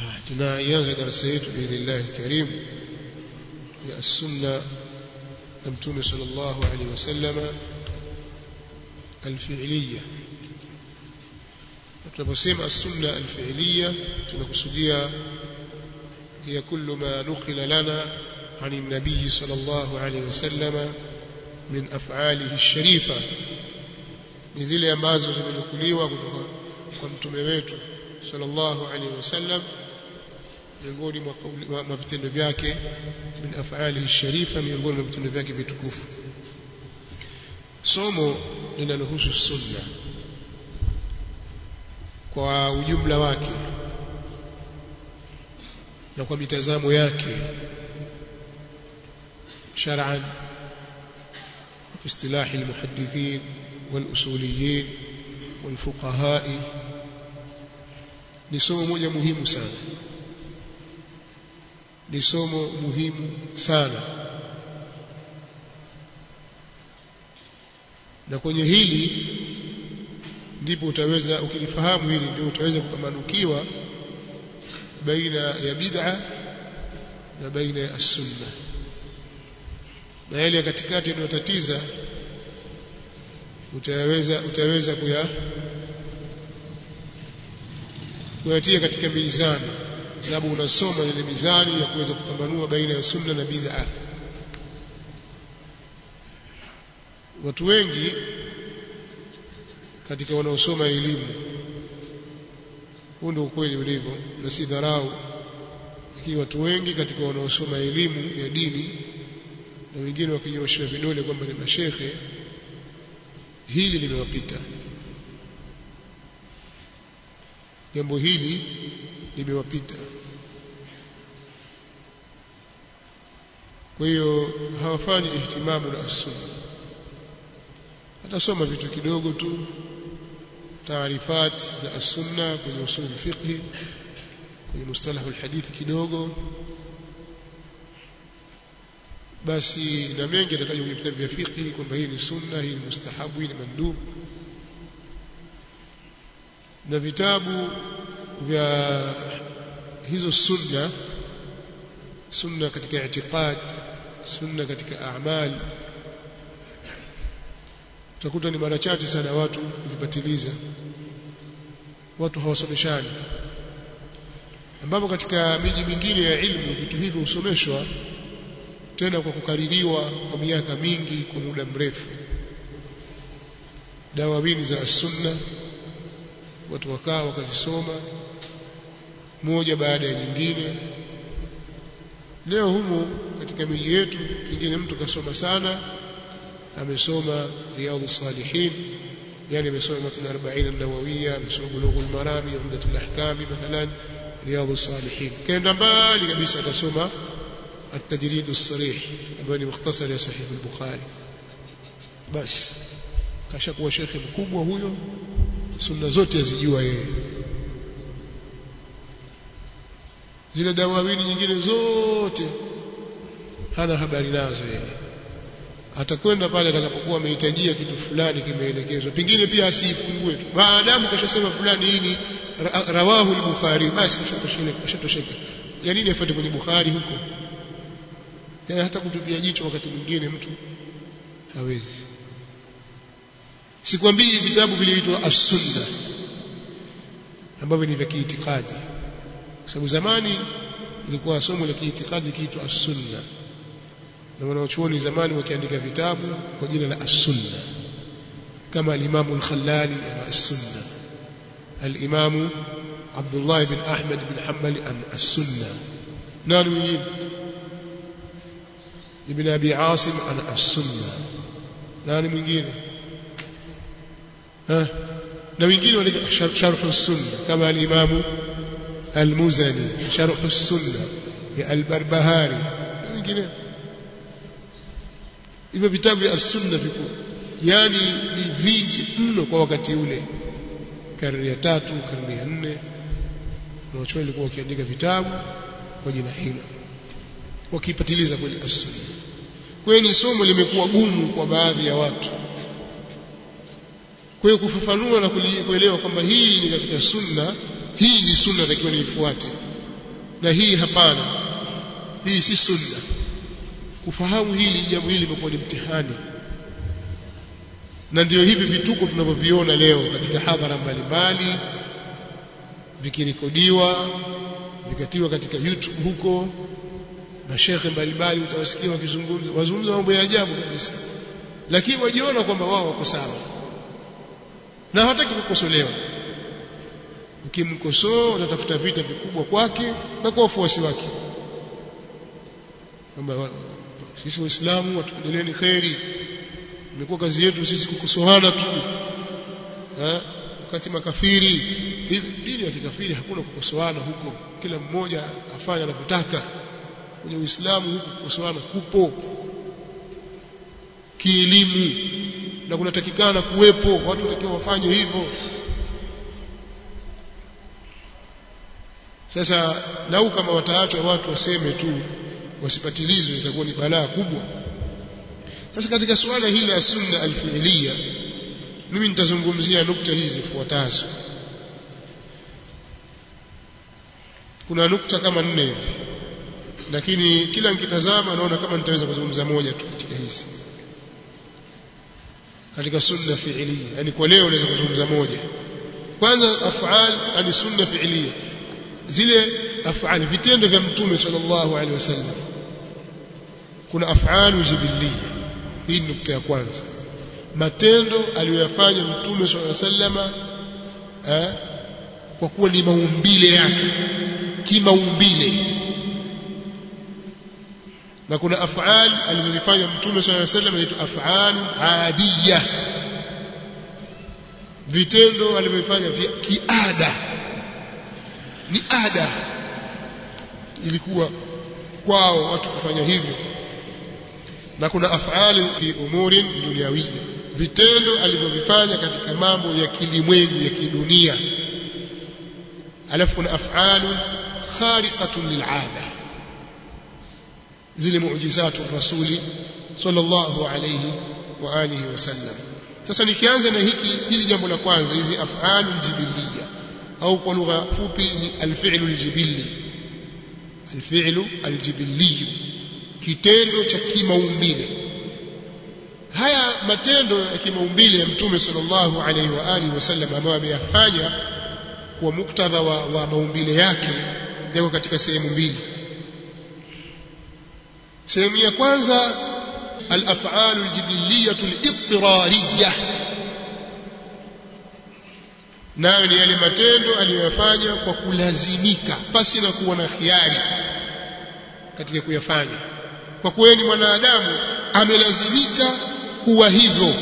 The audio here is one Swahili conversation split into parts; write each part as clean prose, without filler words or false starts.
tunaanza darasa yetu biidhnillah alkarim ya sunna ya Mtume sallallahu alaihi wasallam alfi'liya. Tunaposema sunna alfi'liya tunakusudia hiya kullu ma nuqila lana عن النبي صلى الله عليه وسلم من أفعاله الشريفة ni zile ambazo zimenukuliwa kutoka kwa mtume wetu sallallahu alaihi wasallam miongoni mwa vitendo vyake min af'alihi sharifa miongoni mwa vitendo vyake vitukufu. Somo linalohusu sunna kwa ujumla wake na kwa mitazamo yake شرعا في اصطلاح المحدثين والأصوليين والفقهاء ni somo moja muhimu sana, ni somo muhimu sana, na kwenye hili ndipo utaweza, ukilifahamu hili ndio utaweza kupambanukiwa baina ya bid'a na baina ya sunna, na yale katikati yanayotatiza utaweza kuyatia katika mizani, sababu unasoma ile mizani ya kuweza kupambanua baina ya sunna na bid'a. Watu wengi katika wanaosoma elimu, huu ndio ukweli ulivyo na si dharau, lakini watu wengi katika wanaosoma elimu ya dini na wengine wakinyoshwa vidole kwamba ni mashekhe, hili limewapita, jambo hili limewapita. Kwa hiyo hawafanyi ihtimamu na sunna, atasoma vitu kidogo tu, taarifat za sunna kwenye usul fiqh, kwenye mustalah alhadith kidogo basi, na mengi atatajwa kwenye vitabu vya fiqh kwamba hii ni sunna, hii ni mustahabu, hii ni mandub. Na vitabu vya hizo sunna katika i'tiqad, sunna katika a'mal, utakuta ni mara chache sana watu kuvipatiliza, watu hawasomeshani, ambapo katika miji mingine ya ilmu vitu hivyo husomeshwa tena kwa kukaririwa kwa miaka mingi, kwa muda mrefu. Dawawini za sunna watu wakaa wakazisoma moja baada ya nyingine. Leo humu katika miji yetu pengine mtu kasoma sana, amesoma Riyadhus Salihin, yani amesoma matn 40 an-Nawawiyya, amesoma Bulughul Marami, Umdatul Ahkam, mathalan Riyadhus Salihin. Kaenda mbali kabisa akasoma التجريد الصريح ambayo ni mukhtasar ya sahih al-Bukhari, basi kashakuwa shekhi mkubwa huyo, sunna zote azijua yeye. Zile dawawini nyingine zote hana habari nazo yeye, atakwenda pale atakapokuwa amehitajia kitu fulani kimeelekezwa, pengine pia asiifungue tu, maadamu kashasema fulani hii ni rawahu al-Bukhari, basi kashatosheka. Ya nini afuate kwenye Bukhari huko? Yani hata kutupia jicho wakati mwingine mtu hawezi. Sikwambii vitabu viliitwa as-sunna ambavyo ni vya kiitikadi, kwa sababu zamani ilikuwa somo la kiitikadi kiitwa as-sunna, na wanaochuoni zamani wakiandika vitabu kwa jina la as-sunna, kama al-Imam al-Khallali ana as-sunna, al-Imam Abdullah ibn Ahmad ibn Hanbali ana as-sunna, nani mwingine Ibn Abi Asim ana as-sunna, nani mwingine na wengine wale sharh as-sunna kama al-Imam al-Muzani sharh as-sunna ya al-Barbahari na wengine. Hivyo vitabu vya as-sunna viko yani ni vingi mno kwa wakati ule, karne ya 3 karne ya 4 na watu walikuwa wakiandika vitabu kwa jina hilo wakipatiliza kwenye as-sunna. Kwa hiyo ni somo limekuwa gumu kwa baadhi ya watu. Kwa hiyo kufafanua na kuelewa kwamba hii ni katika sunna, hii ni sunna takiwa niifuate, na hii hapana, hii si sunna. Kufahamu hili jambo hili limekuwa ni mtihani, na ndio hivi vituko tunavyoviona leo katika hadhara mbalimbali vikirekodiwa vikatiwa katika YouTube huko, mashekhe mbalimbali utawasikia wazungumza mambo ya ajabu kabisa, lakini wajiona kwamba wao wako sawa na hawataki kukosolewa. Ukimkosoa utatafuta vita vikubwa kwake na kwa wafuasi wake, kwamba sisi Waislamu watupendeleeni kheri, imekuwa kazi yetu sisi kukosoana tu, wakati makafiri hivi. Dini ya kikafiri hakuna kukosoana huko, kila mmoja afanya anavyotaka. Kwenye Uislamu huko kukosoana kupo kielimu, na kunatakikana kuwepo, watu watakiwa wafanye hivyo. Sasa lau kama wataachwa watu waseme tu wasipatilizwe, itakuwa ni balaa kubwa. Sasa katika suala hili la sunna al-fi'liya, mimi nitazungumzia nukta hizi zifuatazo. Kuna nukta kama 4 hivi, lakini kila nikitazama naona kama nitaweza kuzungumza moja tu katika hizi, katika sunna fi'liya. Yani kwa leo naweza kuzungumza moja. Kwanza af'al ani sunna fi'liya, zile af'al vitendo vya mtume sallallahu alaihi wasallam. Kuna af'al jibiliya, hii ni nukta ya kwanza. Matendo aliyoyafanya mtume sallallahu alaihi wasallam kwa kuwa ni maumbile yake, kimaumbile. Na kuna af'al alizozifanya mtume sallallahu alaihi wasallam inaitwa af'al adiyya, vitendo alivyofanya vya kiada, ni ada, ilikuwa kwao watu kufanya hivyo. Na kuna af'al fi umurin dunyawiyya, vitendo alivyofanya katika mambo ya kilimwengu ya kidunia. Alafu kuna af'al khariqatun lil'ada, zile muujizatu rasuli sallallahu alayhi wa alihi wasallam. Sasa nikianza na hili jambo la kwanza, hizi af'al jibiliya, au kwa lugha fupi ni al-fi'lu al-jibilli. Al-fi'lu al-jibilli, kitendo cha kimaumbile. Haya matendo ya kimaumbile ya mtume sallallahu alayhi wa alihi wasallam ambayo ameyafanya kwa muktadha wa maumbile yake yako katika sehemu mbili. Sehemu ya kwanza al-af'al al-jibilliyah al-idtirariyah, nayo ni yale matendo aliyoyafanya kwa kulazimika, pasi na kuwa na khiari katika kuyafanya. Kwa kuwa ni mwanadamu amelazimika kuwa hivyo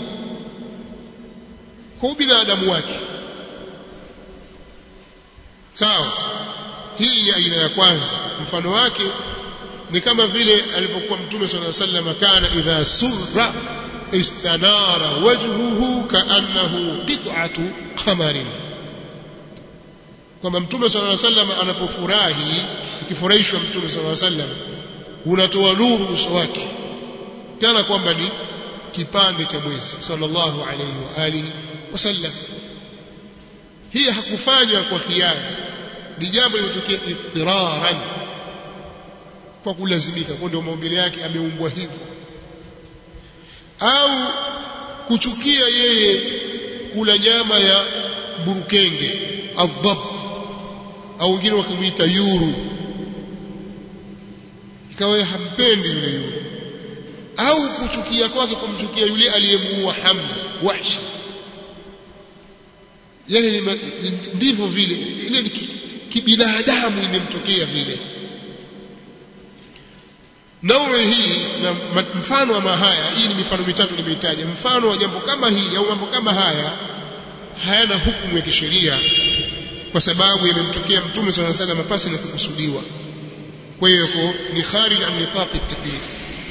kwa binadamu wake. Sawa, hii ni aina ya kwanza. Mfano wake ni kama vile alipokuwa mtume sallallahu alaihi wasallam, kana idha surra istanara wajhuhu kaannahu qit'atu qamarin, kwamba mtume sallallahu alaihi wasallam anapofurahi, ikifurahishwa mtume sallallahu alaihi wasallam, unatoa nuru uso wake kana kwamba ni kipande cha mwezi sallallahu alaihi wa alihi wasallam. Hii hakufanya kwa khiari, ni jambo limetokea ittiraran, kwa kulazimika, kwa ndio maumbile yake, ameumbwa hivyo. Au kuchukia yeye kula nyama ya burukenge adhab, au wengine wakimuita yuru, ikawa hampendi yule yuru. Au kuchukia kwake kumchukia yule aliyemuua Hamza Wahshi, yani ndivyo vile, ile kibinadamu imemtokea vile. Nawe hii na mfano wa haya, hii ni mifano mitatu nimeitaja. Mfano wa jambo kama hili au mambo kama haya hayana hukumu ya kisheria, kwa sababu yamemtokea mtume sallallahu alaihi wasallam pasi na kukusudiwa. Kwa hiyo ni kharij an nitaq at-taklif,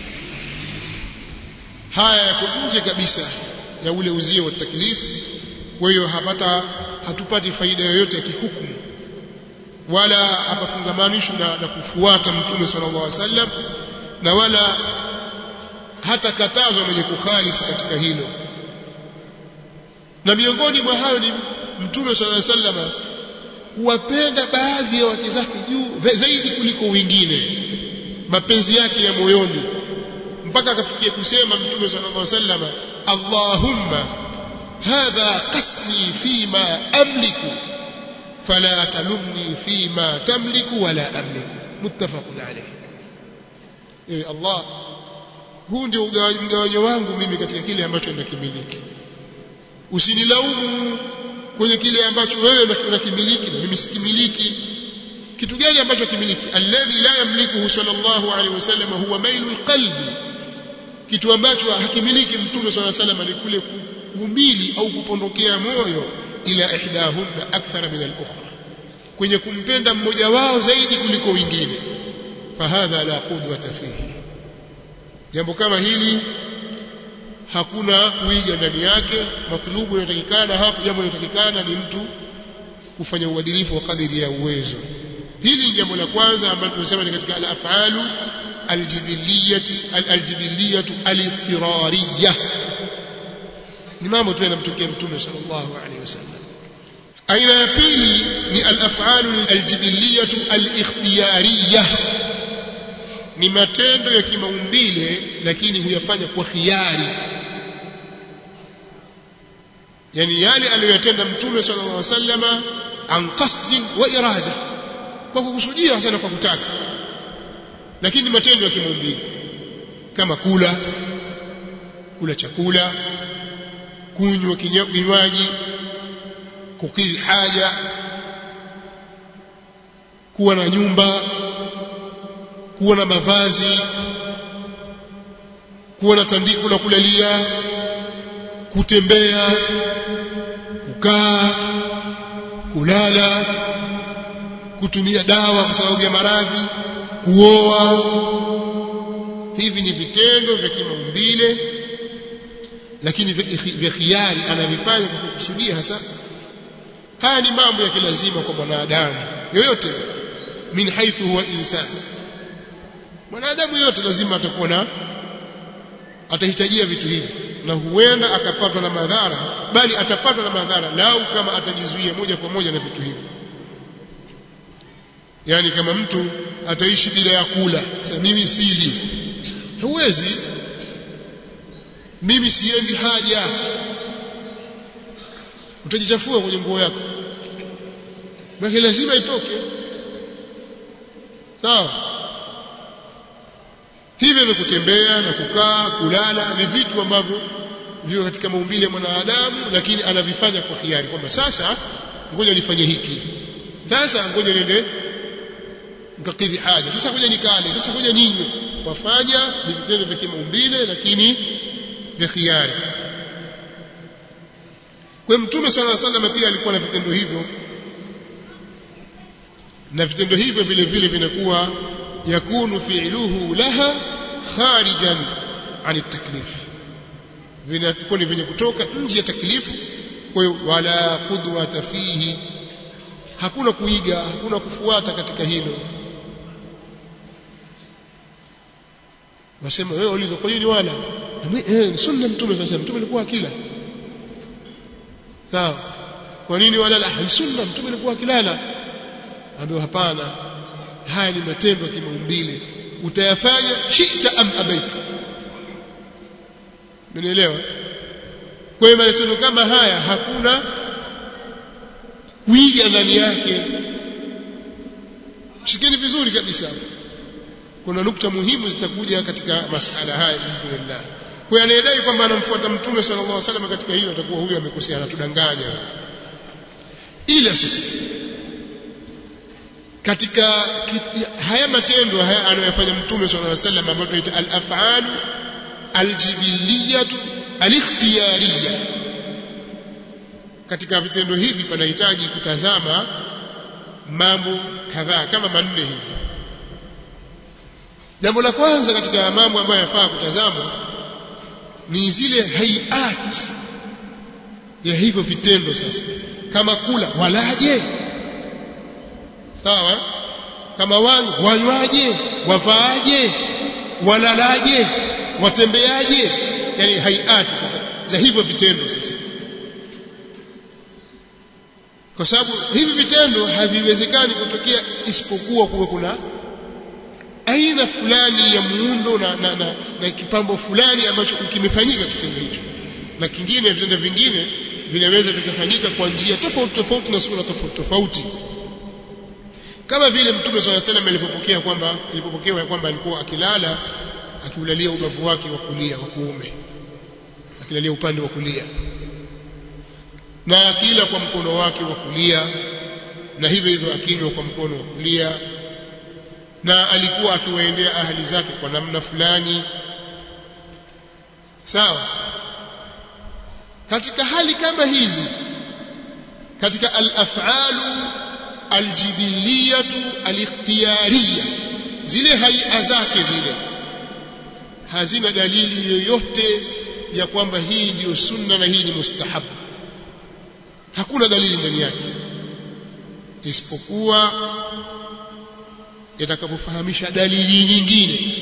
haya yako nje kabisa ya ule uzio wa taklif. Kwa hiyo hatupati faida yoyote ya kihukumu, wala hapafungamanishwi na kufuata mtume sallallahu alaihi wasallam, na wala hata katazwa mwenye kukhalifu katika hilo. Na miongoni mwa hayo ni mtume sallallahu alaihi wasallam kuwapenda baadhi ya wake zake juu zaidi kuliko wengine, mapenzi yake ya moyoni, mpaka akafikia kusema Mtume sallallahu alaihi wasallam, Allahumma hadha qasmi fima amliku fala talumni fima tamliku wala amliku, muttafaqun alayh. Allah, huu ndio mgawanyo wangu mimi katika kile ambacho ninakimiliki, usinilaumu kwenye kile ambacho wewe unakimiliki na mimi sikimiliki. Kitu gani ambacho kimiliki? Alladhi la yamlikuhu sallallahu alaihi wasallam huwa mailul qalbi, kitu ambacho hakimiliki Mtume sallallahu alaihi wasallam ni kule kumili au kupondokea moyo, ila ihdahunna akthara min al-ukhra, kwenye kumpenda mmoja wao zaidi kuliko wengine. Fahadha la qudwata fihi, jambo kama hili hakuna kuiga ndani yake. Matlubu inatakikana hapo, jambo linalotakikana ni mtu kufanya uadilifu wa kadiri ya uwezo. Hili ni jambo la kwanza ambalo tunasema ni katika al-af'alu al-jibiliyatu al-ittirariyah, ni mambo tu yanamtokea Mtume sallallahu alaihi wasallam. Aina ya pili ni al-af'alu al-jibiliyatu al-ikhtiyariyah, ni matendo ya kimaumbile lakini huyafanya kwa khiari, yani yale aliyotenda Mtume sallallahu alaihi wasallam an qasdin wa irada, kwa kukusudia hasa na kwa kutaka, lakini matendo ya kimaumbile kama kula chakula, kunywa kinywaji, kukidhi haja, kuwa na nyumba, kuwa na mavazi, kuwa na tandiko la kulalia, kutembea, kukaa, kulala, kutumia dawa kwa sababu ya maradhi, kuoa. Hivi ni vitendo vya kimaumbile lakini vya khiari, anavifanya kwa kukusudia hasa. Haya ni mambo ya kilazima kwa mwanadamu yoyote, min haithu huwa insan. Mwanadamu yote lazima atakuwa atahitajia vitu hivi, na huenda akapatwa na madhara, bali atapatwa na madhara lau kama atajizuia moja kwa moja na vitu hivi. Yani kama mtu ataishi bila ya kula, sasa mimi sili, huwezi. Mimi siendi haja, utajichafua kwenye nguo yako, bali lazima itoke. Sawa? Hivyo vya kutembea na kukaa, kulala ni vitu ambavyo viko katika maumbile ya mwanadamu, lakini anavifanya kwa hiari, kwamba sasa ngoja nifanye hiki, sasa ngoja niende nikakidhi haja, sasa ngoja nikale, sasa ngoja ninywe. Wafanya ni vitendo vya kimaumbile lakini vya hiari. Kwa Mtume sallallahu alaihi wasallam pia alikuwa na vitendo hivyo, na vitendo hivyo vile vile vinakuwa yakunu fi'luhu laha kharijan an at-taklif, vinakuwa ni vyenye kutoka nje ya taklifu. Kwa hiyo wala qudwata fihi, hakuna kuiga, hakuna kufuata katika hilo. Wasema wewe ulizo kwa nini wala sunna Mtume sasa, Mtume alikuwa akila. Sawa, kwa nini wala la sunna Mtume alikuwa akilala? Ambaye hapana, haya ni matendo ya kimaumbile, utayafanya shita am abaita. Mnaelewa? Kwa hiyo matendo kama haya hakuna kuiga ndani yake. Shikeni vizuri kabisa, kuna nukta muhimu zitakuja katika masala haya biidhnillah. Kwa hiyo anayedai kwamba anamfuata Mtume sallallahu alaihi wasallam katika hilo, atakuwa huyo amekosea, anatudanganya. Ila sisi katika haya matendo haya anayofanya Mtume sallallahu alaihi wasallam, ambayo tunaita al-af'al al-jibiliyah al-ikhtiyariyah, katika vitendo hivi panahitaji kutazama mambo kadhaa kama manne hivi. Jambo la kwanza katika mambo ambayo yafaa kutazama ni zile hayat ya hivyo vitendo. Sasa kama kula, walaje? Sawa? Kama wanywaje, wavaaje, walalaje, watembeaje? Yani hayat sasa za hivyo vitendo. Sasa kwa sababu hivi vitendo haviwezekani kutokea isipokuwa kuwe kuna aina fulani ya muundo na kipambo fulani ambacho kimefanyika kitendo hicho, na kingine vitendo vingine vinaweza vikafanyika kwa njia tofauti tofauti na sura tofauti tofauti, kama vile Mtume SAW alipopokewa kwamba alikuwa akilala akiulalia ubavu wake wa kulia wa kuume, akilalia upande wa kulia, na akila kwa mkono wake wa kulia, na hivyo hivyo akinywa kwa mkono wa kulia, na alikuwa akiwaendea ahli zake kwa namna fulani. Sawa. Katika hali kama hizi, katika al-af'alu al-jibiliyatu al-ikhtiyariyya, zile hay'a zake zile hazina dalili yoyote ya kwamba hii ndiyo sunna na hii ni mustahabu. Hakuna dalili ndani yake, isipokuwa yatakapofahamisha dalili nyingine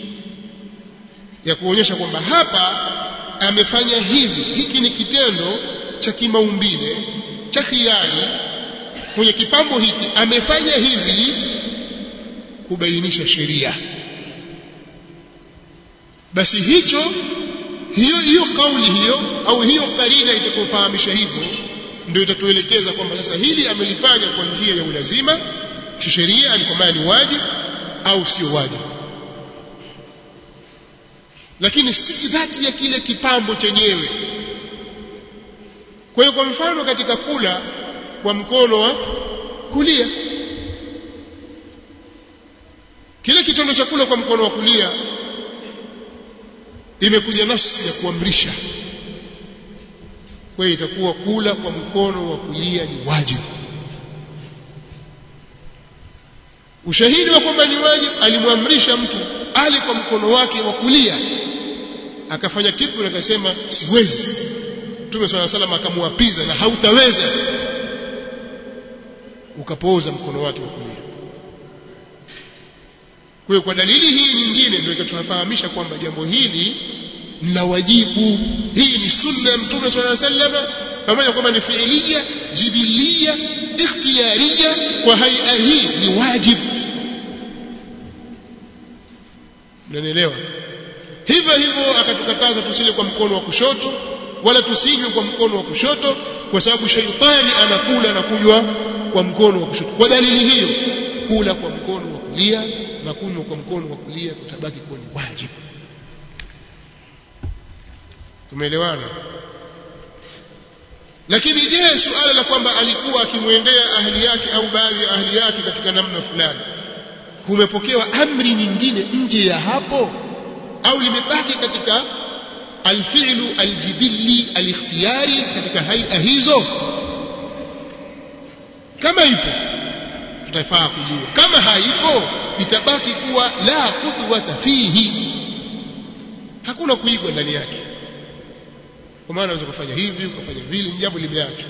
ya kuonyesha kwamba hapa amefanya hivi, hiki ni kitendo cha kimaumbile cha khiari, kwenye kipambo hiki amefanya hivi kubainisha sheria. Basi hiyo kauli hiyo au hiyo karina itakofahamisha hivyo ndio itatuelekeza kwamba sasa hili amelifanya kwa njia ya ulazima kisheria, alikwambia ni wajibu au sio wajibu, lakini si dhati ya kile kipambo chenyewe. Kwa hiyo kwa mfano katika kula kwa mkono wa kulia, kile kitendo cha kula kwa mkono wa kulia imekuja nafsi ya kuamrisha, kwa hiyo itakuwa kula kwa mkono wa kulia ni wajibu. Ushahidi wa kwamba ni wajibu, alimwamrisha mtu ali kwa mkono wake wa kulia, akafanya kitu na akasema siwezi. Mtume SAW akamwapiza na hautaweza, ukapooza mkono wake wa kulia. Kwa hiyo kwa dalili hii nyingine ndio ikatufahamisha kwamba jambo hili ni la wajibu. Hii ni sunna ya Mtume SAW, pamoja kwamba ni fi'liya, jibiliya, ikhtiyariya, kwa hay'a hii ni wajibu. Mnanielewa? Hivyo hivyo akatukataza tusile kwa mkono wa kushoto wala tusinywe kwa mkono wa kushoto, kwa sababu shaitani anakula na kunywa kwa mkono wa kushoto. Kwa dalili hiyo, kula kwa mkono wa kulia na kunywa kwa mkono wa kulia kutabaki kuwa ni wajibu. Tumeelewana? Lakini je, suala la kwamba alikuwa akimwendea ahli yake au baadhi ya ahli yake katika namna fulani, kumepokewa amri nyingine nje ya hapo, au limebaki katika alfi'lu aljibili alikhtiyari katika hay'a hizo? Kama ipo tutafaa kujua, kama haipo itabaki kuwa la qudwata fihi, hakuna kuigwa ndani yake. Kwa maana unaweza kufanya hivi ukafanya vile, jambo limeachwa.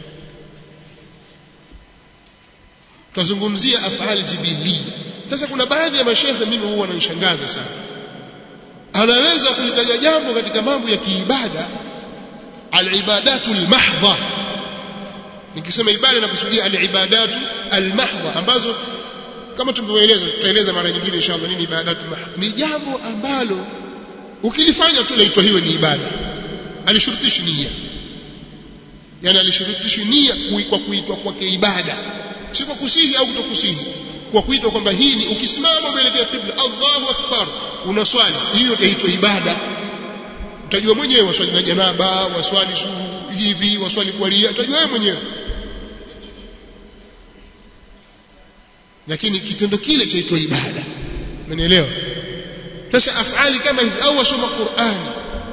Tutazungumzia af'al jibiliya. Sasa kuna baadhi ya mashehe mimi huwa wananishangaza sana, anaweza kulitaja jambo katika mambo ya kiibada, al-ibadatu al-mahdha. Nikisema ibada nakusudia al-ibadatu al-mahdha, ambazo kama tutaeleza mara nyingine inshallah nini ibadatu mahdha. Ni jambo ambalo ukilifanya tu laitwa hiyo ni ibada. Alishurutishi nia, yani alishurutishi nia kwa kuitwa kwake ibada, si kwa kusihi au kutokusihi, kwa kuitwa kwamba hii ni ukisimama umeelekea qibla Allahu akbar unaswali, hiyo inaitwa ibada. Utajua mwenyewe, waswali na janaba, waswali hivi, waswali kwa ria, utajua wewe mwenyewe. Lakini kitendo kile chaitwa ibada. Umeelewa? Sasa afali kama hizi au wasoma Qur'ani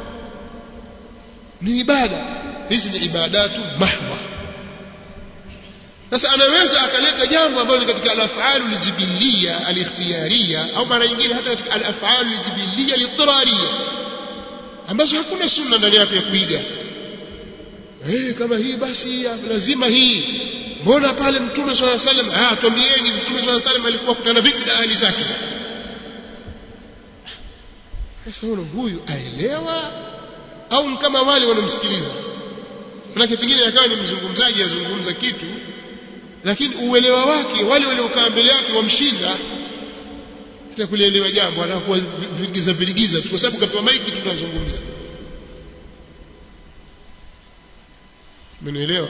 ni ibada, hizi ni ibadatu mahdha. Sasa anaweza akaleta jambo ambalo ni katika al-af'alu al-jibiliya al-ikhtiyariya, au mara nyingine hata katika al-af'alu al-jibiliya al-idtirariya, ambazo hakuna sunna ndani yake ya kuiga. Kama hii basi lazima hii. Mbona pale Mtume sallallahu alaihi wasallam, tuambieni Mtume sallallahu alaihi wasallam alikuwa kutana vipi na ahli zake? Sasa huyu aelewa au kama wale wanamsikiliza? Maana pengine akawa ni mzungumzaji azungumza kitu lakini uelewa wake wale waliokaa mbele yake wamshinda hata kulielewa jambo, anakuwa virigiza kwa sababu kapewa maiki tunazungumza. Mnaelewa?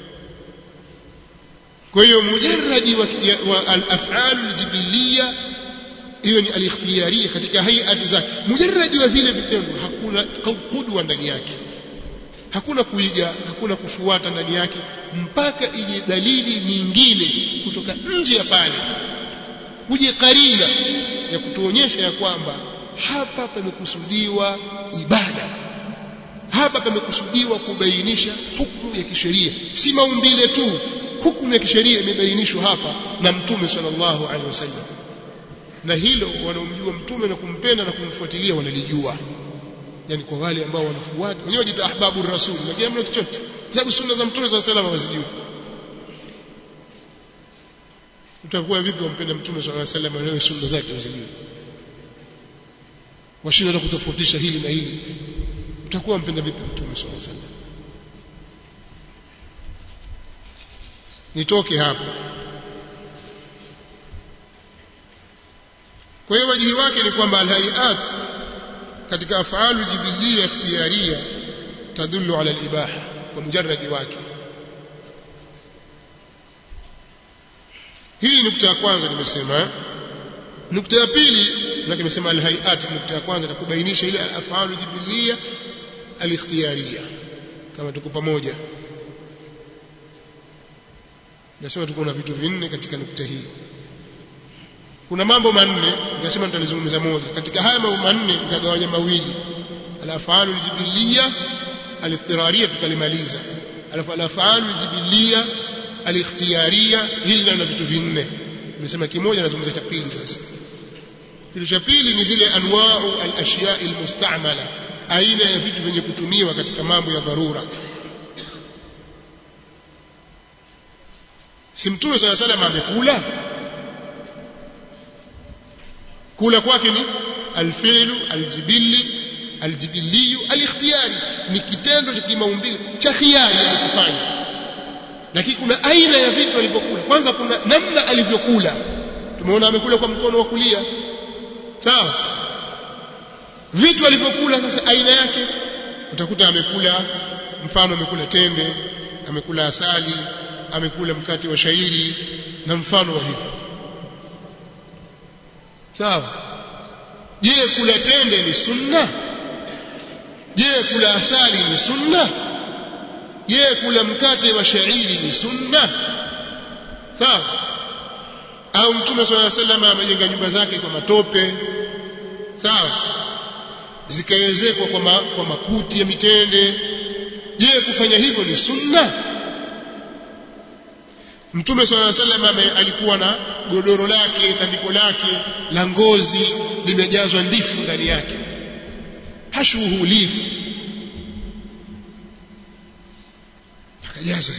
Kwa hiyo mujarradi wa al-af'al al-jibiliyya hiyo ni al-ikhtiyariyya katika hayati zake, mujarradi wa vile vitendo hakuna qudwa ndani yake, hakuna kuiga, hakuna kufuata ndani yake mpaka ije dalili nyingine kutoka nje ya pale, kuje karina ya kutuonyesha ya kwamba hapa pamekusudiwa ibada, hapa pamekusudiwa kubainisha hukumu ya kisheria, si maumbile tu. Hukumu ya kisheria imebainishwa hapa na Mtume sallallahu alaihi wasallam, na hilo wanaomjua Mtume na kumpenda na kumfuatilia wanalijua. Yani kwa wale ambao wanafuata wenyewe jita ahbabu rasul, lakini hamna chochote, kwa sababu sunna za Mtume sallallahu alaihi wasallam wazijua. Utakuwa vipi wampenda Mtume sallallahu alaihi wasallam na sunna zake wazijua? Washinda kutofautisha hili na hili, utakuwa mpenda vipi Mtume sallallahu alaihi wasallam? Nitoke hapo. Kwa hiyo wajihi wake ni kwamba al-hayat katika af'alu jibiliyya ikhtiyariyya tadullu ala al-ibaha kwa mujarradi wake. Hii nukta ya kwanza nimesema. Nukta ya pili nimesema al-hayat, nukta ya kwanza nakubainisha ile af'alu jibiliyya al-ikhtiyariyya, kama tuko pamoja. Nasema tuko na vitu vinne katika nukta hii. Kuna mambo manne, ningesema nitalizungumza moja. Katika haya mambo manne nitagawanya mawili. Al-af'alu al-jibiliyya al-ittirariyya tukalimaliza. Alafu al-af'alu al-jibiliyya al-ikhtiyariyya, hili na vitu vinne. Nimesema kimoja, nazungumza cha pili sasa. Kitu cha pili ni zile anwa'u al-ashya' al-musta'mala, aina ya vitu vyenye kutumiwa katika mambo ya dharura. Si Mtume sallallahu alaihi wasallam amekula? Kula kwake ni al-fi'lu al-jibilli al-ikhtiyari, ni kitendo cha kimaumbile cha khiari kufanya. Lakini kuna aina ya vitu alivyokula. Kwanza kuna namna alivyokula. Tumeona amekula kwa mkono wa kulia. Sawa? Vitu alivyokula sasa aina yake utakuta amekula, mfano amekula tende, amekula asali, amekula mkate wa shairi na mfano wa hivyo. Sawa? Je, kula tende ni sunna? Je, kula asali ni sunna? Je, kula mkate wa shairi ni sunna? Sawa? Au Mtume sallallahu alaihi wasallam amejenga nyumba zake kwa matope, sawa, zikaezekwa kwa makuti ya mitende. Je, kufanya hivyo ni sunna? Mtume sallallahu alaihi wasallam alikuwa na godoro lake, tandiko lake la ngozi limejazwa ndifu ndani yake, hashuhu lif, akajaza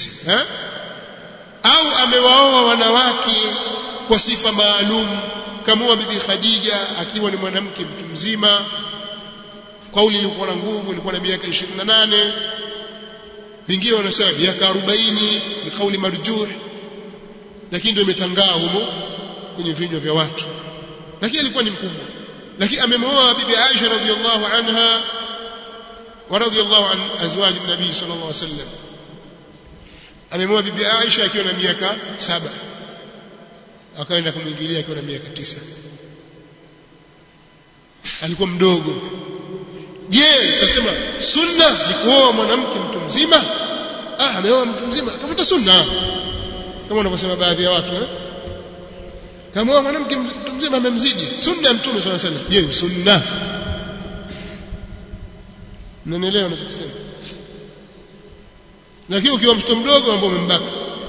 au amewaoa wanawake kwa sifa maalum, kama bibi Khadija akiwa ni mwanamke mtu mzima, kauli ilikuwa na nguvu, ilikuwa na miaka 28, wengine wanasema miaka 40, ni kauli marjuh, lakini ndio imetangaa humo kwenye vinywa vya watu, lakini alikuwa ni mkubwa. Lakini amemwoa bibi Aisha radhiallahu anha wa radhiallahu an azwaj an-nabi sallallahu alaihi wasallam. Amemwoa bibi Aisha akiwa na miaka 7, akaenda kumwingilia akiwa na miaka 9. Alikuwa mdogo. Je, tunasema sunna ni kuoa mwanamke mtu mzima? Ameoa mtu mzima, akafuata sunna kama wanavyosema baadhi ya watu. Kama mwanamke mtu mzima amemzidi, sunna ya Mtume sallallahu alaihi wasallam. Je, sunna? Mnanielewa ninachosema? Lakini ukiwa mtoto mdogo ambao umembaka,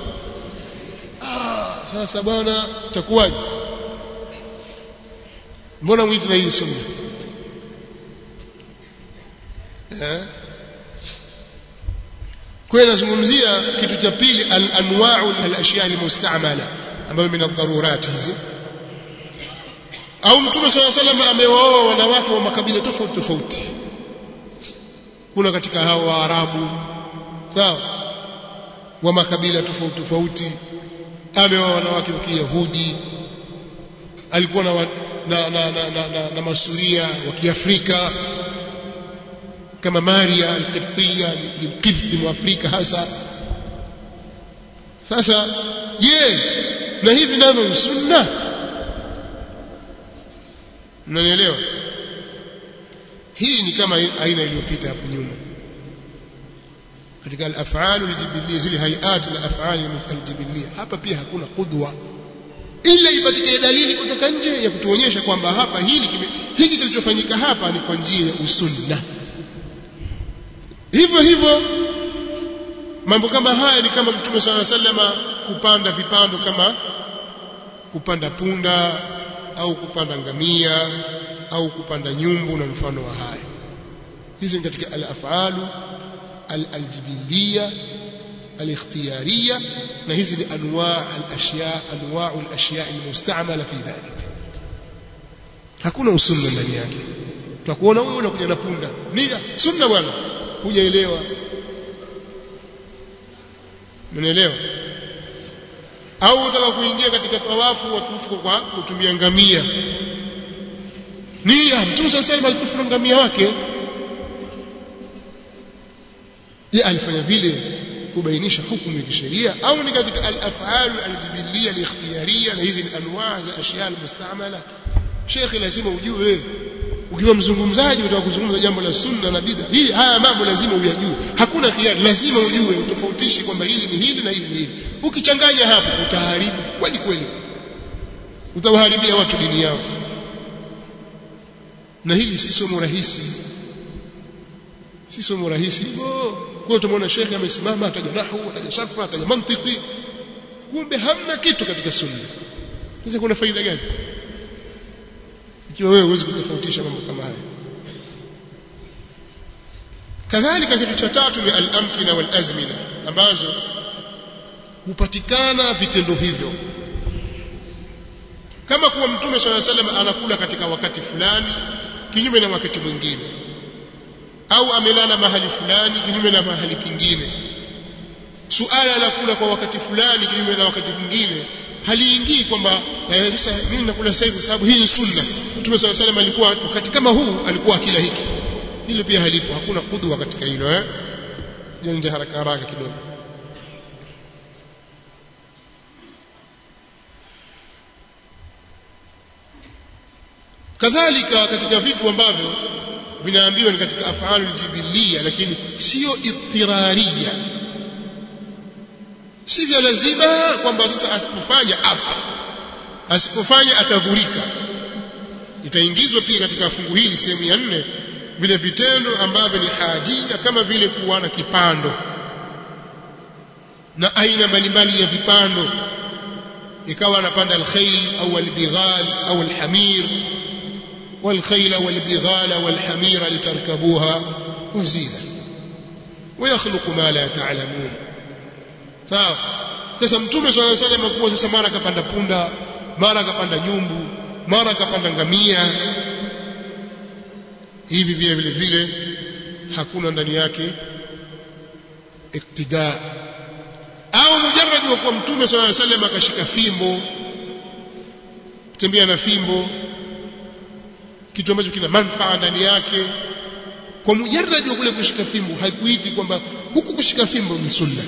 sasa bwana itakuwaje? Mbona mwiti na hii sunna? Kwa nazungumzia kitu cha pili, al-anwa'u al-ashya' al-musta'mala, ambayo min ad-darurat hizi. Au Mtume sallallahu alaihi wasallam amewaoa wanawake wa makabila tofauti tofauti. Kuna katika hao Waarabu, sawa, wa makabila tofauti tofauti, ameoa wanawake wa Kiyahudi, alikuwa na masuria wa Kiafrika kama Maria al-Qibtiyya, ni Qibti Mwafrika hasa. Sasa je, na hivi navyo ni sunna? Mnanielewa? Hii ni kama aina iliyopita hapo nyuma katika al-af'al al-jibiliyya, zile hayat al-af'al al-jibiliyya. Hapa pia hakuna qudwa, ila ipatikane dalili kutoka nje ya kutuonyesha kwamba hapa hiki kilichofanyika hapa ni kwa njia ya usunna. Hivyo hivyo mambo kama haya ni kama Mtume sallallahu alaihi wasallam kupanda vipando kama kupanda punda au kupanda ngamia au kupanda nyumbu na mfano wa hayo. Hizi ni katika al-af'alu al-jibiliyya al-ikhtiyariyya, na hizi ni anwa'u al-ashya' al-mustamala fi dhalik. Hakuna usunna ndani yake. Tutakuona wewe unakuja na punda, nini sunna bwana? Hujaelewa. Mnaelewa? Au utaka kuingia katika tawafu watufu kwa kutumia ngamia, nini? Mtume sallallahu alayhi wasallam ngamia wake, yeye alifanya vile kubainisha hukumu ya kisheria, au ni katika al-af'al al-jibiliyya al-ikhtiyariyya, na hizi ni anwaa za ashya al-mustamala. Sheikh lazima ujue, ukiwa mzungumzaji utaka kuzungumza jambo la sunna na bid'a, haya mambo lazima uyajue, hakuna khiari, lazima ujue utofautishe kwamba hili ni hili na hili ni hili. Ukichanganya hapo utaharibu kweli kweli, utawaharibia watu dini yao, na hili si somo rahisi, si somo rahisi. Kwa tumeona shekhi amesimama ataja nahwu, ataja sarfa, ataja mantiki, kumbe hamna kitu katika sunna. Sasa kuna faida gani ikiwa wewe huwezi kutofautisha mambo kama haya? Kadhalika kitu cha tatu ni al-amkina wal azmina, ambazo hupatikana vitendo hivyo, kama kuwa Mtume sallallahu alaihi wasallam anakula katika wakati fulani kinyume na wakati mwingine, au amelala mahali fulani kinyume na mahali pingine. Suala la kula kwa wakati fulani kinyume na wakati mwingine haliingii kwamba sasa mimi nakula sasa hivi kwa sababu hii ni sunna. Mtume sallallahu alaihi wasallam alikuwa wakati kama huu alikuwa akila hiki, hilo pia halipo, hakuna qudwa katika hilo. Ndio haraka haraka kidogo. Kadhalika katika vitu ambavyo vinaambiwa ni katika af'alul jibiliyya, lakini sio ittirariyya, si vya lazima kwamba sasa asipofanya afa, asipofanya atadhurika. Itaingizwa pia katika fungu hili sehemu ya 4 vile vitendo ambavyo ni hajia, kama vile kuwana kipando na aina mbalimbali ya vipando, ikawa anapanda al-khayl au al-bighal au al-hamir, والخيل والبغال والحمير لتركبوها وزينة ويخلق ما لا تعلمون. Sasa Mtume swalla Allahu alayhi wasallam sasa mara kapanda punda, mara kapanda nyumbu, mara kapanda ngamia, hivi vile vile hakuna ndani yake iktida. Au mujarrad wa kwa Mtume swalla Allahu alayhi wasallam akashika fimbo, kutembea na fimbo, kitu ambacho kina manufaa ndani yake, kwa mujarrad wa kule kushika fimbo, haikuiti kwamba huku kushika fimbo ni sunna.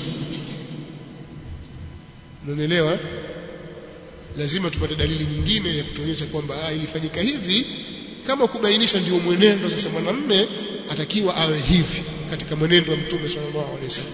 Unaelewa? Lazima tupate dalili nyingine ya kutuonyesha kwamba ilifanyika hivi, kama kubainisha ndio mwenendo. Sasa mwanamume atakiwa awe hivi katika mwenendo wa Mtume sallallahu alaihi wasallam.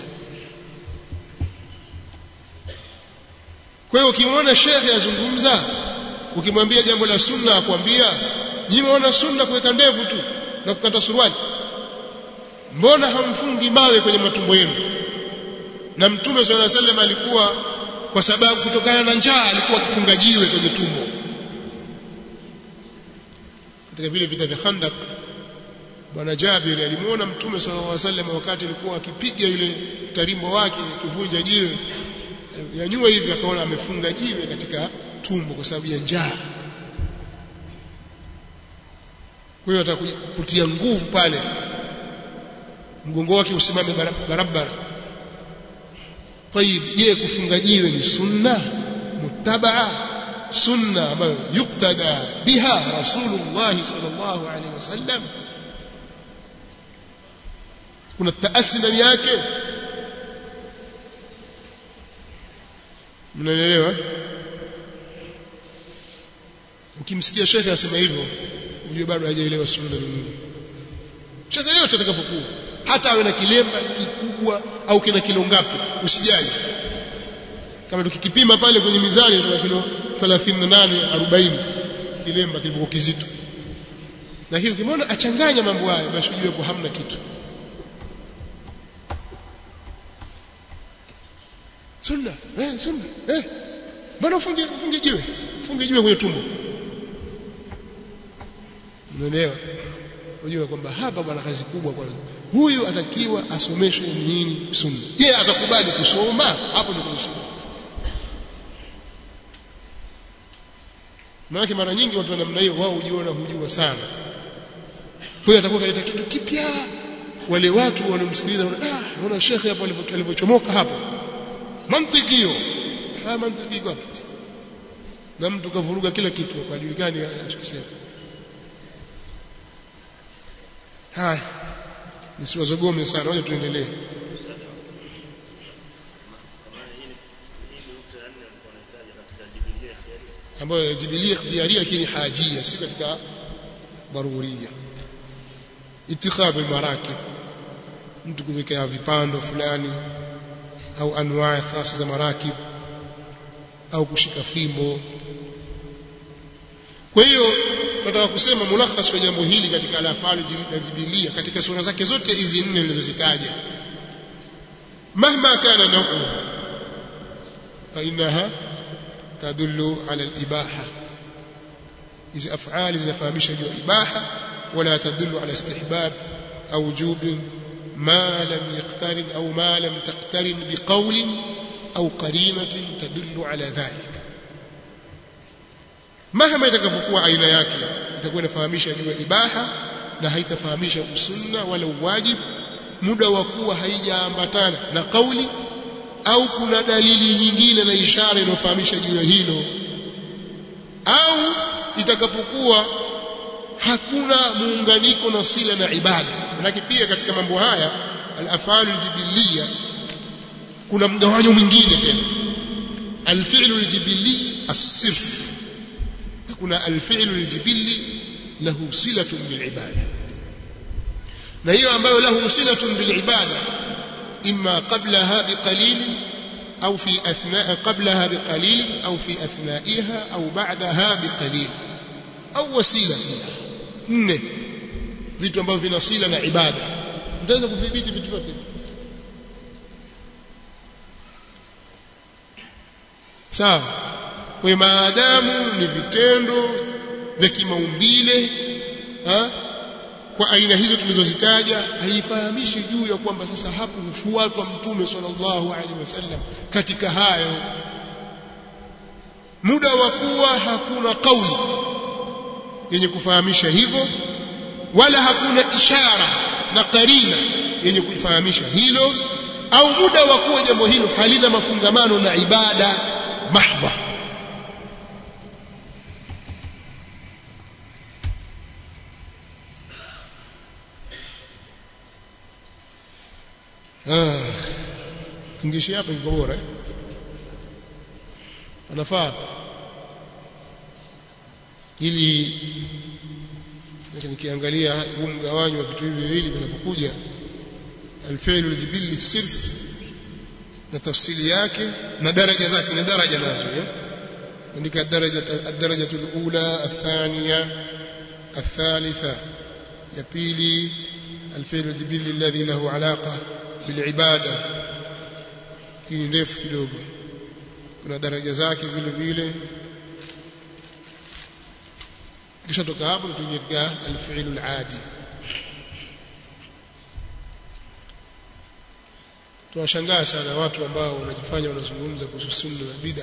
Kwa hiyo ukimwona shekhe azungumza, ukimwambia jambo la sunna, akwambia nyinyi mnaona sunna kuweka ndevu tu na kukata suruali, mbona hamfungi mawe kwenye matumbo yenu? Na Mtume sallallahu alaihi wasallam alikuwa, kwa sababu kutokana na njaa, alikuwa akifunga jiwe kwenye tumbo. Katika vile vita vya Khandaq, bwana Jabir alimuona Mtume sallallahu alaihi wasallam wakati alikuwa akipiga yule tarimbo wake akivunja jiwe, yanyua hivi, akaona amefunga jiwe katika tumbo kwa sababu ya njaa. Kwa hiyo atakutia nguvu pale, mgongo wake usimame barabara, طيب je kufunga jiwe ni sunna muttabaa sunna ambayo yuktada biha rasulullah sallallahu alaihi wasallam kuna taasi ndani yake mnaelewa ukimsikia shekhe asema hivyo ujue bado hajaelewa sunna ni nini shekhe yote atakapokuwa hata awe na kilemba kikubwa au kina kilo ngapi usijali kama tukikipima pale kwenye mizani tuna kilo 38 40 kilemba kilivyo kizito na hiyo ukimwona achanganya mambo hayo basi ujue kwa hamna kitu sunna sunna bwana ufunge jiwe kwenye tumbo unaelewa unajua kwamba hapa bwana kazi kubwa kwanza huyu atakiwa asomeshwe nini sunna je atakubali kusoma hapo ndio shida maana mara nyingi watu wa namna hiyo wao hujiona hujua sana huyu atakuwa kaleta kitu kipya wale watu wanaomsikiliza unaona shekhe hapo alipochomoka hapo mantiki hiyo mantiki iko hapo na mtu kavuruga kila kitu kwa julikani anachokisema haya nisiwazogome sana waje tuendelee ambayo jibilia ikhtiyariya lakini hajia si katika daruriya itikhadhu almarakib mtu kuweka vipando fulani au anwaa khasa za marakib au kushika fimbo kwa hiyo tunataka kusema mulakhas wa jambo hili katika al-af'al al-jibiliyya katika sura zake zote hizi 4 nilizozitaja mahma kana nau'u fa innaha tadullu ala al-ibaha hizi af'al zinafahamisha juu ya ibaha wala tadullu ala istihbab au wujub ما لم يقترن أو ما لم تقترن بقول أو قرينة تدل على ذلك مهما يتكفكوا aina yake itakuwa inafahamisha juu ya ibaha na haitafahamisha usunna wala wajib muda wa kuwa haijaambatana na kauli au kuna dalili nyingine na ishara inayofahamisha juu ya hilo au itakapokuwa hakuna muunganiko na sila na ibada lakini pia katika mambo haya al-af'al al-jibiliyya kuna mgawanyo mwingine tena al-fi'l al-jibilli as-sirf kuna al-fi'l al-jibilli lahu silatun bil ibada na hiyo ambayo lahu silatun bil ibada imma qablaha biqalil au fi athna qablaha biqalil au fi athnaiha au ba'daha biqalil au wasila nne vitu ambavyo vina sila na ibada mtaweza kudhibiti vitu vyote sawa kwa maadamu ni vitendo vya kimaumbile kwa aina hizo tulizozitaja haifahamishi juu ya kwamba sasa hapo hufuatwa mtume sallallahu alaihi wasallam katika hayo muda wa kuwa hakuna kauli yenye kufahamisha hivyo wala hakuna ishara na karina yenye kufahamisha hilo au muda wa kuwa jambo hilo halina mafungamano na ibada mahdha tungishi hapa iko bora anafaa ili nikiangalia huu mgawanyo wa vitu hivi viwili vinapokuja al-fi'l al-jibilli sirf na tafsiri yake na daraja zake na daraja nazo andika daraja al-ula athaniya athalitha ya pili al-fi'l al-jibilli alladhi lahu alaqa bil ibada hii ndefu kidogo kuna daraja zake vile vile kisha toka hapo tuingie katika al-fi'l al-adi tuwashangaa sana watu ambao wanajifanya wanazungumza kuhusu sunna na bid'a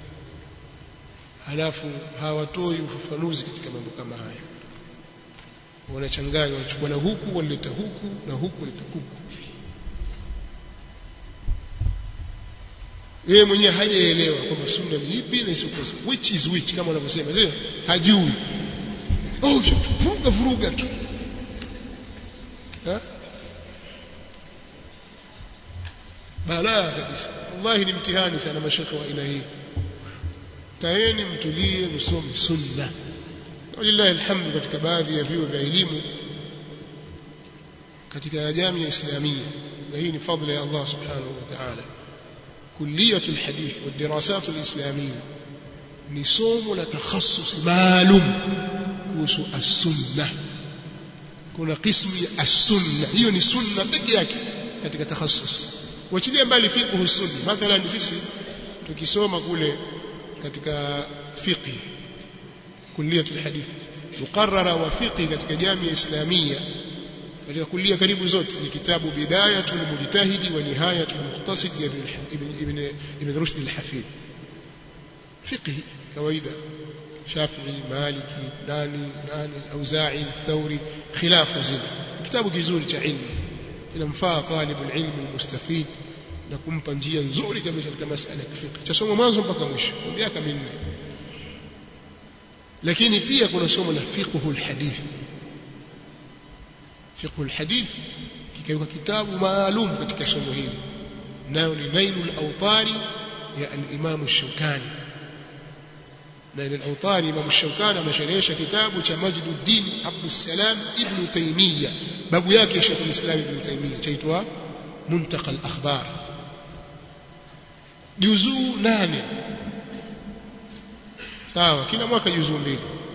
halafu hawatoi ufafanuzi katika mambo kama haya wanachanganya wanachukua na huku waleta huku na huku waleta huku yeye mwenyewe hajaelewa kwamba sunna ni ipi na isiyokuwa which is which kama wanavyosema, sio hajui. Vuruga tu. Balaa kabisa. Wallahi ni mtihani sana mashaka wa aina hii. Kaeni mtulie msome sunna. Walillahi alhamdu, katika baadhi ya vyuo vya elimu katika jamii ya Islamia, na hii ni fadhila ya Allah subhanahu wa ta'ala, kulliyatul hadith wa dirasatul islamiyya ni somo la takhassus maalum kuhusu as-sunnah. Kuna qismu ya as-sunnah, hiyo ni sunna pekee yake katika takhassus. Wachilia mbali fiqh sunni. Mathalan sisi tukisoma kule katika fiqh kulliyatul hadith muqarrara wa fiqh katika jamii ya Islamia, katika kulia karibu zote ni kitabu Bidayatul Mujtahidi wa Nihayatul Muqtasid ya Ibn Rushd al-Hafid. Fiqh kawaida, Shafi'i, Maliki, nani Auza'i, Thawri, khilafu zile. Kitabu kizuri cha ilmu, inamfaa talibul ilm almustafid na kumpa njia nzuri kabisa katika masuala ya fiqh. Cha somo mwanzo mpaka mwisho, miaka 4. Lakini pia kuna somo la fiqhul hadith. Fiqhul hadith kikaweka kitabu maalum katika somo hili, nayo ni Nailul Awtari ya al-Imam ash-Shawkani. Nailul Awtari, Imam ash-Shawkani amesherehesha kitabu cha Majduddin Abdus Salam Ibn Taymiyyah, babu yake Sheikh al-Islam Ibn Taymiyyah, chaitwa Muntaqa al-Akhbar, juzuu 8. Sawa, kila mwaka juzuu 2.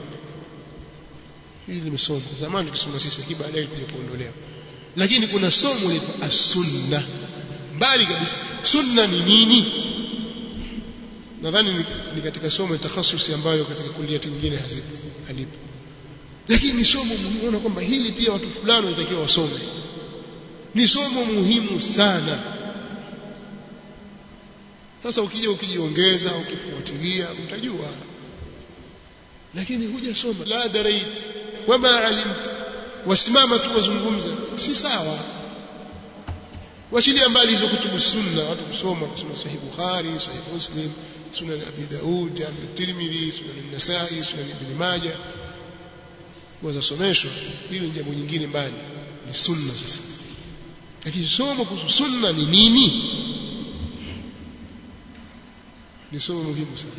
Hili limesoma zamani tukisoma sisi, lakini baadaye kuja kuondolewa. Lakini kuna somo la as-sunnah mbali kabisa. Sunna ni nini? Nadhani ni katika somo la takhasusi ambayo katika kuliati nyingine halipo. Lakini ni somo muhimu, unaona kwamba hili pia watu fulani wanatakiwa wasome. Ni somo muhimu sana. Sasa ukijiongeza, ukifuatilia utajua. Lakini hujasoma, la darait wama alimta, wasimama tu wazungumza, si sawa. Wachilia mbali hizo kutubu sunna, watu kusoma Sahih Bukhari, Sahih Muslim, Sunan Abi Daud, Jami' Tirmidhi, Sunan An-Nasa'i, Sunan Ibn Majah, wazasomeshwa. Hilo ni jambo nyingine mbali, ni sunna sasa. Lakini somo kuhusu sunna ni nini? Ni somo muhimu sana.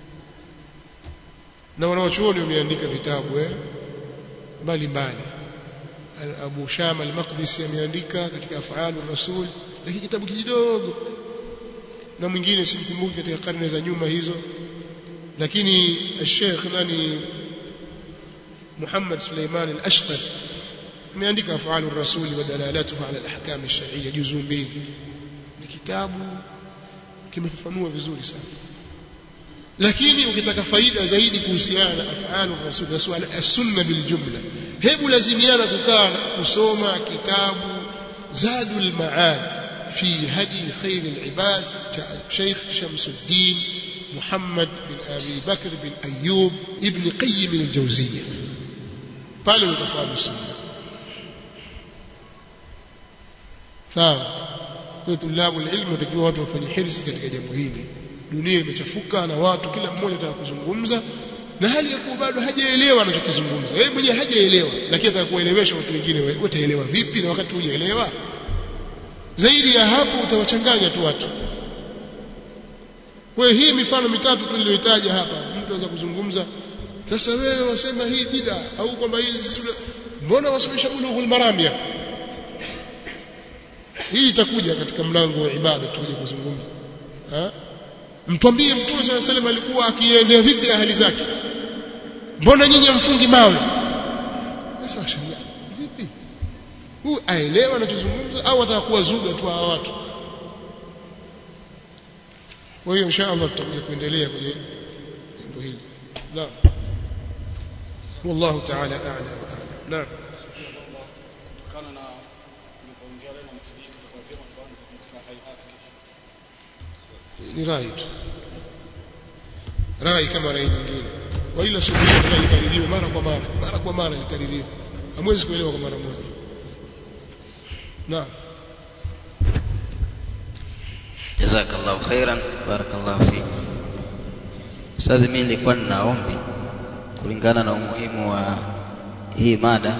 Na wanawachuoni wameandika vitabu mbalimbali. Abu Shama al-Maqdisi ameandika katika Af'alur Rasul, lakini kitabu kidogo, na mwingine simkumbuki katika karne za nyuma hizo. Lakini Sheikh Muhammad Suleiman al-Ashqar ameandika Af'alur Rasul wa dalalatuha ala al-ahkam ash-shar'iyya, juzuu 2. Ni kitabu kimefafanua vizuri sana. Lakini ukitaka faida zaidi kuhusiana na af'alur rasul na suala as-sunna bil jumla, hebu lazimiana kukaa kusoma kitabu Zadul Ma'ad fi hadi khair al-ibad cha Sheikh Shamsuddin Muhammad bin Abi Bakr bin Ayyub ibn Qayyim al-Jawziyya. Pale utafahamu sunna. Sawa. Kwa tulabu ilmu takiwa watu wafanye hirsi katika jambo hili. Dunia imechafuka na watu kila mmoja anataka kuzungumza, na hali ya kuwa bado hajaelewa anachokizungumza. Yeye mwenyewe hajaelewa, lakini ataka kuelewesha watu wengine. Wataelewa vipi na wakati hujaelewa? Zaidi ya hapo utawachanganya tu watu. Kwa hiyo hii mifano mitatu tu niliyotaja hapa, mtu anaweza kuzungumza, sasa wewe wasema hii bid'a au kwamba hii sunna, mbona wasomesha Bulughul Marami? Hii itakuja katika mlango wa ibada, tuje kuzungumza. Mtuambie Mtume sallallahu alayhi wasallam alikuwa akiendea vipi ahali zake? Mbona nyinyi mfungi mawe? Sasa washangaa vipi? Huyu aelewa anachozungumza au atakuwa zuga tu hawa watu? Kwa hiyo inshallah tutakuja kuendelea kwenye jambo hili. Naam. Wallahu ta'ala a'lam wa a'lam. Naam. Ni rai kama rai nyingine, wa ila sio likaririwe mara kwa mara likaririwe, hamwezi kuelewa kwa mara moja. Naam. Jazakallahu khairan, barakallahu fik. Sasa mimi nilikuwa ninaombi kulingana na umuhimu wa hii mada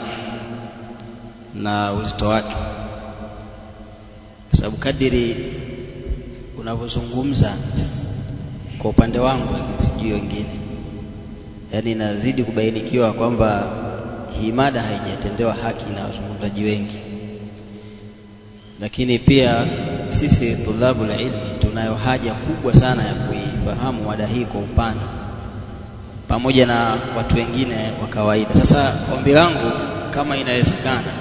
na uzito wake, kwa sababu kadiri unavyozungumza kwa upande wangu, lakini sijui wengine, yani nazidi kubainikiwa kwamba hii mada haijatendewa haki na wazungumzaji wengi. Lakini pia sisi tulabul ilmi tunayo haja kubwa sana ya kuifahamu mada hii kwa upana, pamoja na watu wengine wa kawaida. Sasa ombi langu, kama inawezekana,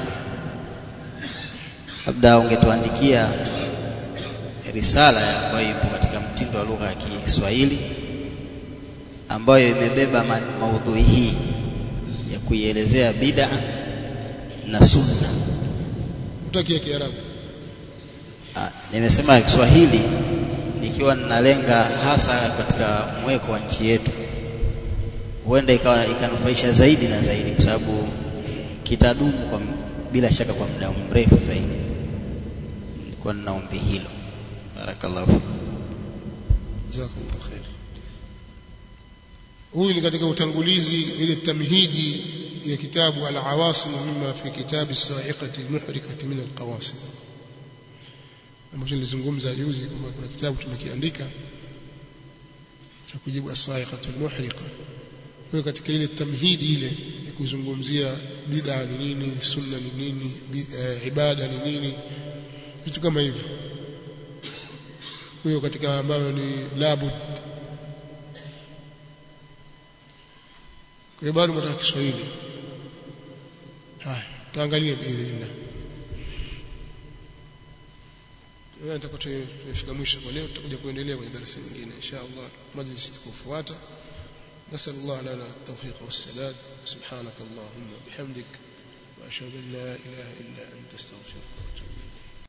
labda ungetuandikia risala ambayo ipo katika mtindo wa lugha ya Kiswahili ambayo imebeba maudhui hii ya kuielezea bid'a na sunna. Utakia Kiarabu? Nimesema Kiswahili nikiwa ninalenga hasa katika mweko wa nchi yetu, huenda ikanufaisha zaidi na zaidi, kwa sababu kitadumu kwa bila shaka kwa muda mrefu zaidi. Nilikuwa ninaomba hilo. Barakallahu. Jazakallahu khair. Huyu ni katika utangulizi ile tamhidi ya kitabu Al-Awasim mimma fi kitab as-sa'iqati al-muhrikati min al-qawasim, ambacho nilizungumza juzi kwamba kuna kitabu tumekiandika cha kujibu as-sa'iqatu al-muhrika. Kwa katika ile tamhidi ile ya kuzungumzia bid'a ni nini, sunna ni nini, ibada ni nini, vitu kama hivyo. Kwa katika ambayo ni labud. Kwa bado mtaka Kiswahili. Haya, tuangalie biidhnillah. Nataka tufike mwisho kwa leo, tutakuja kuendelea kwenye darasa nyingine inshallah majlis itakayofuata. نسأل الله لنا التوفيق والسداد. سبحانك اللهم وبحمدك وأشهد أن لا إله إلا أنت استغفرك.